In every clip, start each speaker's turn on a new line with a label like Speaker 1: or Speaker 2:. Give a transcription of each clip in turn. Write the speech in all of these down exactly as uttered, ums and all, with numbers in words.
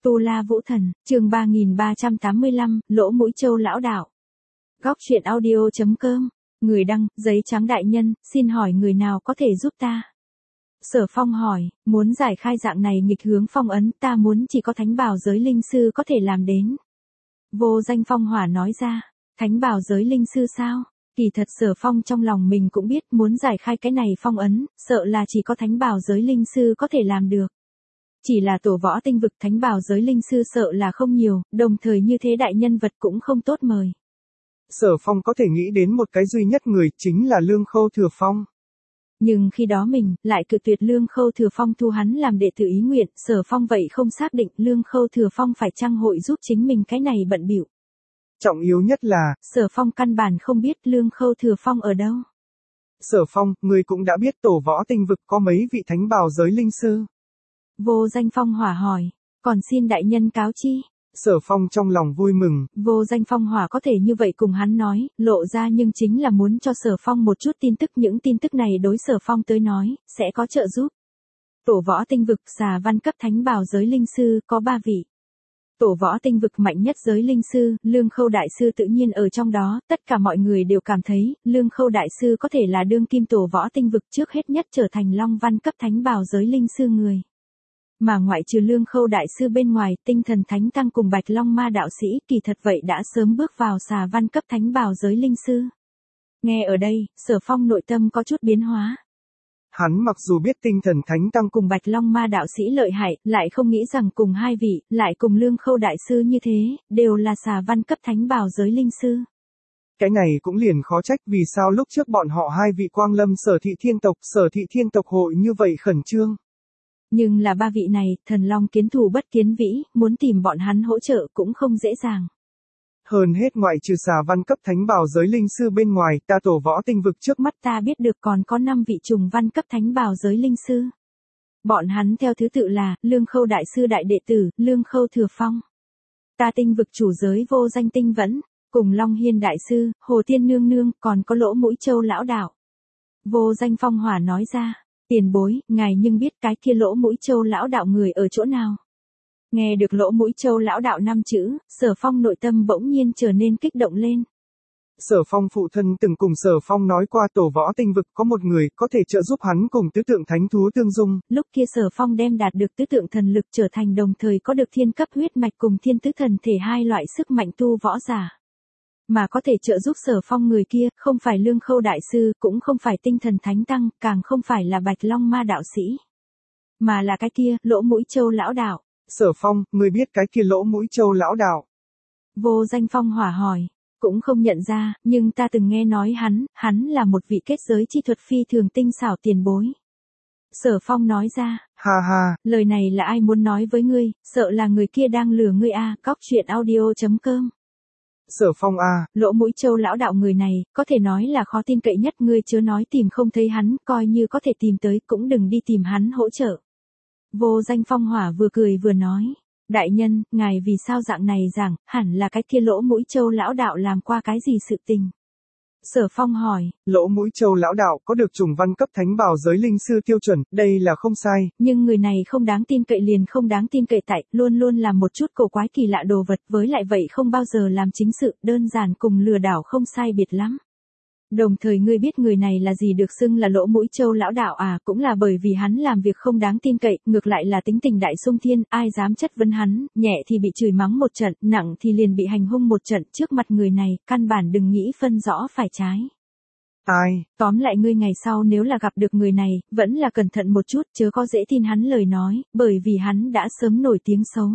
Speaker 1: Tu La Vũ Thần, chương ba nghìn ba trăm tám mươi lăm, Lỗ Mũi Châu lão đạo. Góc truyện audio chấm com, người đăng, giấy trắng đại nhân, xin hỏi người nào có thể giúp ta? Sở Phong hỏi, muốn giải khai dạng này nghịch hướng phong ấn, ta muốn chỉ có thánh bảo giới linh sư có thể làm đến. Vô Danh Phong Hỏa nói ra, thánh bảo giới linh sư sao? Kỳ thật Sở Phong trong lòng mình cũng biết muốn giải khai cái này phong ấn, sợ là chỉ có thánh bảo giới linh sư có thể làm được. Chỉ là tổ võ tinh vực thánh bảo giới linh sư sợ là không nhiều, đồng thời như thế đại nhân vật cũng không tốt mời.
Speaker 2: Sở Phong có thể nghĩ đến một cái duy nhất người chính là Lương Khâu Thừa Phong.
Speaker 1: Nhưng khi đó mình, lại cự tuyệt Lương Khâu Thừa Phong thu hắn làm đệ tử ý nguyện, Sở Phong vậy không xác định Lương Khâu Thừa Phong phải chăng hội giúp chính mình cái này bận bịu.
Speaker 2: Trọng yếu nhất là,
Speaker 1: Sở Phong căn bản không biết Lương Khâu Thừa Phong ở đâu.
Speaker 2: Sở Phong, người cũng đã biết tổ võ tinh vực có mấy vị thánh bảo giới linh sư.
Speaker 1: Vô Danh Phong Hỏa hỏi, còn xin đại nhân cáo chi.
Speaker 2: Sở Phong trong lòng vui mừng.
Speaker 1: Vô Danh Phong Hỏa có thể như vậy cùng hắn nói, lộ ra nhưng chính là muốn cho Sở Phong một chút tin tức, những tin tức này đối Sở Phong tới nói, sẽ có trợ giúp. Tổ võ tinh vực xà văn cấp thánh bảo giới linh sư có ba vị. Tổ võ tinh vực mạnh nhất giới linh sư, Lương Khâu Đại Sư tự nhiên ở trong đó, tất cả mọi người đều cảm thấy, Lương Khâu Đại Sư có thể là đương kim tổ võ tinh vực trước hết nhất trở thành Long Văn cấp thánh bảo giới linh sư người. Mà ngoại trừ Lương Khâu Đại Sư bên ngoài, Tinh Thần Thánh Tăng cùng Bạch Long Ma Đạo Sĩ kỳ thật vậy đã sớm bước vào xà văn cấp thánh bảo giới linh sư. Nghe ở đây, Sở Phong nội tâm có chút biến hóa.
Speaker 2: Hắn mặc dù biết Tinh Thần Thánh Tăng
Speaker 1: cùng Bạch Long Ma Đạo Sĩ lợi hại, lại không nghĩ rằng cùng hai vị, lại cùng Lương Khâu Đại Sư như thế, đều là xà văn cấp thánh bảo giới linh sư.
Speaker 2: Cái này cũng liền khó trách vì sao lúc trước bọn họ hai vị Quang Lâm Sở Thị Thiên Tộc, Sở Thị Thiên Tộc hội như vậy khẩn trương.
Speaker 1: Nhưng là ba vị này, thần long kiến thủ bất kiến vĩ, muốn tìm bọn hắn hỗ trợ cũng không dễ dàng.
Speaker 2: Hơn hết ngoại trừ xà văn cấp thánh bảo giới linh sư bên ngoài, ta tổ võ tinh vực trước mắt
Speaker 1: ta biết được còn có năm vị trùng văn cấp thánh bảo giới linh sư. Bọn hắn theo thứ tự là, Lương Khâu Đại Sư Đại Đệ Tử, Lương Khâu Thừa Phong. Ta tinh vực chủ giới Vô Danh Tinh Vẫn, cùng Long Hiên Đại Sư, Hồ Tiên Nương Nương, còn có Lỗ Mũi Châu lão đạo. Vô Danh Phong Hỏa nói ra, tiền bối, ngài nhưng biết cái kia Lỗ Mũi Châu lão đạo người ở chỗ nào? Nghe được Lỗ Mũi Châu lão đạo năm chữ, Sở Phong nội tâm bỗng nhiên trở nên kích động lên.
Speaker 2: Sở Phong phụ thân từng cùng Sở Phong nói qua tổ võ tinh vực có một người có thể trợ giúp hắn cùng tứ tượng thánh thú tương dung.
Speaker 1: Lúc kia Sở Phong đem đạt được tứ tượng thần lực trở thành đồng thời có được thiên cấp huyết mạch cùng thiên tứ thần thể hai loại sức mạnh tu võ giả. Mà có thể trợ giúp Sở Phong người kia, không phải Lương Khâu Đại Sư, cũng không phải Tinh Thần Thánh Tăng, càng không phải là Bạch Long Ma Đạo Sĩ. Mà là cái kia, Lỗ Mũi Châu lão đạo.
Speaker 2: Sở Phong, ngươi biết cái kia Lỗ Mũi Châu lão đạo?
Speaker 1: Vô Danh Phong Hỏa hỏi, cũng không nhận ra, nhưng ta từng nghe nói hắn, hắn là một vị kết giới chi thuật phi thường tinh xảo tiền bối. Sở Phong nói ra,
Speaker 2: ha ha,
Speaker 1: lời này là ai muốn nói với ngươi, sợ là người kia đang lừa ngươi a. Góc truyện audio chấm com.
Speaker 2: Sở Phong a,
Speaker 1: Lỗ Mũi Châu lão đạo người này, có thể nói là khó tin cậy nhất, ngươi chớ nói tìm không thấy hắn, coi như có thể tìm tới cũng đừng đi tìm hắn hỗ trợ. Vô Danh Phong Hỏa vừa cười vừa nói, đại nhân, ngài vì sao dạng này rằng, hẳn là cái kia Lỗ Mũi Châu lão đạo làm qua cái gì sự tình? Sở Phong hỏi,
Speaker 2: Lỗ Mũi Châu lão đạo có được trùng văn cấp thánh bảo giới linh sư tiêu chuẩn, đây là không sai.
Speaker 1: Nhưng người này không đáng tin cậy liền không đáng tin cậy tại, luôn luôn làm một chút cổ quái kỳ lạ đồ vật, với lại vậy không bao giờ làm chính sự, đơn giản cùng lừa đảo không sai biệt lắm. Đồng thời ngươi biết người này là gì được xưng là Lỗ Mũi Châu lão đạo à, cũng là bởi vì hắn làm việc không đáng tin cậy, ngược lại là tính tình đại xung thiên, ai dám chất vấn hắn, nhẹ thì bị chửi mắng một trận, nặng thì liền bị hành hung một trận, trước mặt người này, căn bản đừng nghĩ phân rõ phải trái.
Speaker 2: Ai?
Speaker 1: Tóm lại ngươi ngày sau nếu là gặp được người này, vẫn là cẩn thận một chút, chớ có dễ tin hắn lời nói, bởi vì hắn đã sớm nổi tiếng xấu.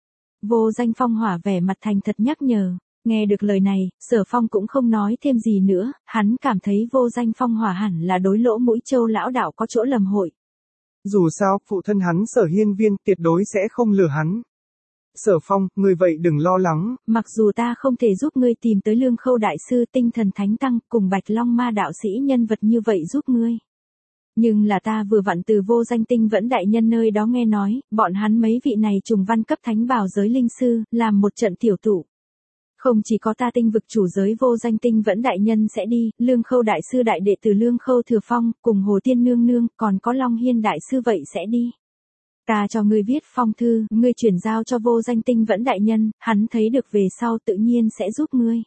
Speaker 1: Vô Danh Phong Hỏa vẻ mặt thành thật nhắc nhở. Nghe được lời này, Sở Phong cũng không nói thêm gì nữa, hắn cảm thấy Vô Danh Phong Hỏa hẳn là đối Lỗ Mũi Châu lão đạo có chỗ lầm hội.
Speaker 2: Dù sao, phụ thân hắn Sở Hiên Viên tuyệt đối sẽ không lừa hắn. Sở Phong, ngươi vậy đừng lo lắng.
Speaker 1: Mặc dù ta không thể giúp ngươi tìm tới Lương Khâu Đại Sư, Tinh Thần Thánh Tăng cùng Bạch Long Ma Đạo Sĩ nhân vật như vậy giúp ngươi. Nhưng là ta vừa vặn từ Vô Danh Tinh Vẫn đại nhân nơi đó nghe nói, bọn hắn mấy vị này trùng văn cấp thánh bảo giới linh sư, làm một trận tiểu tụ. Không chỉ có ta tinh vực chủ giới Vô Danh Tinh Vẫn đại nhân sẽ đi, Lương Khâu Đại Sư Đại Đệ Tử Lương Khâu Thừa Phong, cùng Hồ Tiên Nương Nương, còn có Long Hiên Đại Sư vậy sẽ đi. Ta cho ngươi viết phong thư, ngươi chuyển giao cho Vô Danh Tinh Vẫn đại nhân, hắn thấy được về sau tự nhiên sẽ giúp ngươi.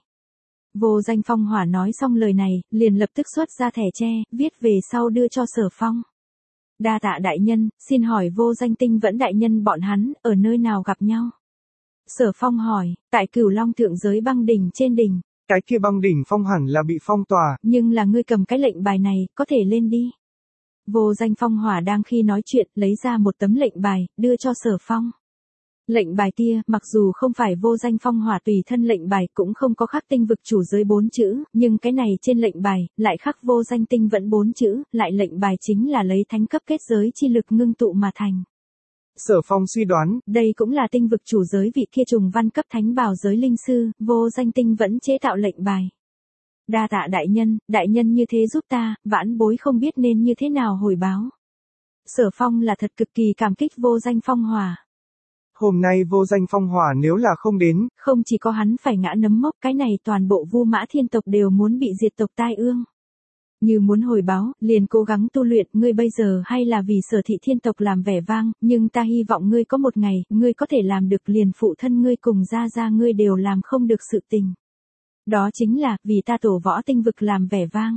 Speaker 1: Vô Danh Phong Hỏa nói xong lời này, liền lập tức xuất ra thẻ tre, viết về sau đưa cho Sở Phong. Đa tạ đại nhân, xin hỏi Vô Danh Tinh Vẫn đại nhân bọn hắn, ở nơi nào gặp nhau? Sở Phong hỏi, tại Cửu Long thượng giới băng đỉnh trên đỉnh.
Speaker 2: Cái kia băng đỉnh phong hẳn là bị phong tỏa.
Speaker 1: Nhưng là ngươi cầm cái lệnh bài này, có thể lên đi. Vô Danh Phong Hỏa đang khi nói chuyện, lấy ra một tấm lệnh bài, đưa cho Sở Phong. Lệnh bài kia, mặc dù không phải Vô Danh Phong Hỏa tùy thân lệnh bài cũng không có khắc tinh vực chủ giới bốn chữ, nhưng cái này trên lệnh bài, lại khắc Vô Danh Tinh Vẫn bốn chữ, lại lệnh bài chính là lấy thánh cấp kết giới chi lực ngưng tụ mà thành.
Speaker 2: Sở Phong suy đoán,
Speaker 1: đây cũng là tinh vực chủ giới vị kia trùng văn cấp thánh bào giới linh sư, Vô Danh Tinh Vẫn chế tạo lệnh bài. Đa tạ đại nhân, đại nhân như thế giúp ta, vãn bối không biết nên như thế nào hồi báo. Sở Phong là thật cực kỳ cảm kích Vô Danh Phong Hỏa.
Speaker 2: Hôm nay Vô Danh Phong Hỏa nếu là không đến,
Speaker 1: không chỉ có hắn phải ngã nấm mốc, cái này toàn bộ Vu Mã Thiên tộc đều muốn bị diệt tộc tai ương. Như muốn hồi báo, liền cố gắng tu luyện, ngươi bây giờ hay là vì Sở Thị Thiên tộc làm vẻ vang, nhưng ta hy vọng ngươi có một ngày, ngươi có thể làm được liền phụ thân ngươi cùng gia gia ngươi đều làm không được sự tình. Đó chính là, vì ta tổ võ tinh vực làm vẻ vang.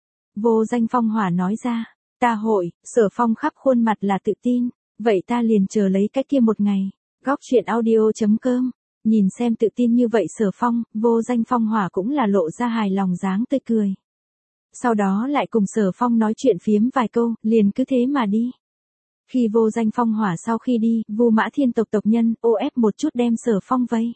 Speaker 1: Vô Danh Phong Hỏa nói ra, ta hội, Sở Phong khắp khuôn mặt là tự tin, vậy ta liền chờ lấy cái kia một ngày. Góc truyện audio chấm com, nhìn xem tự tin như vậy Sở Phong, Vô Danh Phong Hỏa cũng là lộ ra hài lòng dáng tươi cười. Sau đó lại cùng Sở Phong nói chuyện phiếm vài câu, liền cứ thế mà đi. Khi Vô Danh Phong Hỏa sau khi đi, Vu Mã Thiên tộc tộc nhân, ô ép một chút đem Sở Phong vây.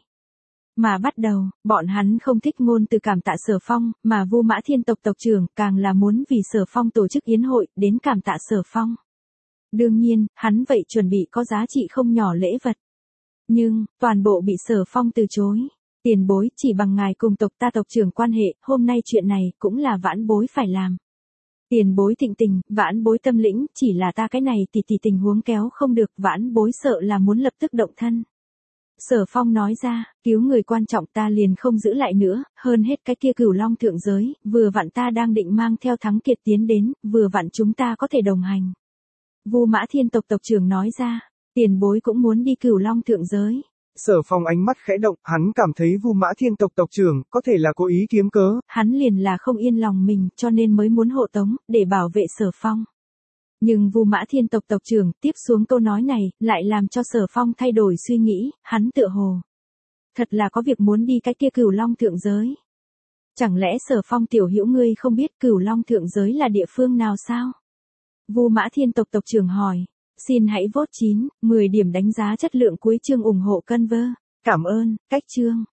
Speaker 1: Mà bắt đầu, bọn hắn không thích ngôn từ cảm tạ Sở Phong, mà Vu Mã Thiên tộc tộc trưởng càng là muốn vì Sở Phong tổ chức yến hội, đến cảm tạ Sở Phong. Đương nhiên, hắn vậy chuẩn bị có giá trị không nhỏ lễ vật. Nhưng, toàn bộ bị Sở Phong từ chối. Tiền bối, chỉ bằng ngài cùng tộc ta tộc trưởng quan hệ, hôm nay chuyện này, cũng là vãn bối phải làm. Tiền bối thịnh tình, vãn bối tâm lĩnh, chỉ là ta cái này thì thì tình huống kéo không được, vãn bối sợ là muốn lập tức động thân. Sở Phong nói ra, cứu người quan trọng ta liền không giữ lại nữa, hơn hết cái kia Cửu Long thượng giới, vừa vặn ta đang định mang theo Thắng Kiệt tiến đến, vừa vặn chúng ta có thể đồng hành. Vu Mã Thiên tộc tộc trưởng nói ra, tiền bối cũng muốn đi Cửu Long thượng giới.
Speaker 2: Sở Phong ánh mắt khẽ động, hắn cảm thấy Vu Mã Thiên tộc tộc trưởng, có thể là cố ý kiếm cớ.
Speaker 1: Hắn liền là không yên lòng mình, cho nên mới muốn hộ tống, để bảo vệ Sở Phong. Nhưng Vu Mã Thiên tộc tộc trưởng, tiếp xuống câu nói này, lại làm cho Sở Phong thay đổi suy nghĩ, hắn tựa hồ. Thật là có việc muốn đi cái kia Cửu Long thượng giới. Chẳng lẽ Sở Phong tiểu hữu ngươi không biết Cửu Long thượng giới là địa phương nào sao? Vu Mã Thiên tộc tộc trưởng hỏi. Xin hãy vote chín, mười điểm đánh giá chất lượng cuối chương ủng hộ Conver. Cảm ơn, cách chương.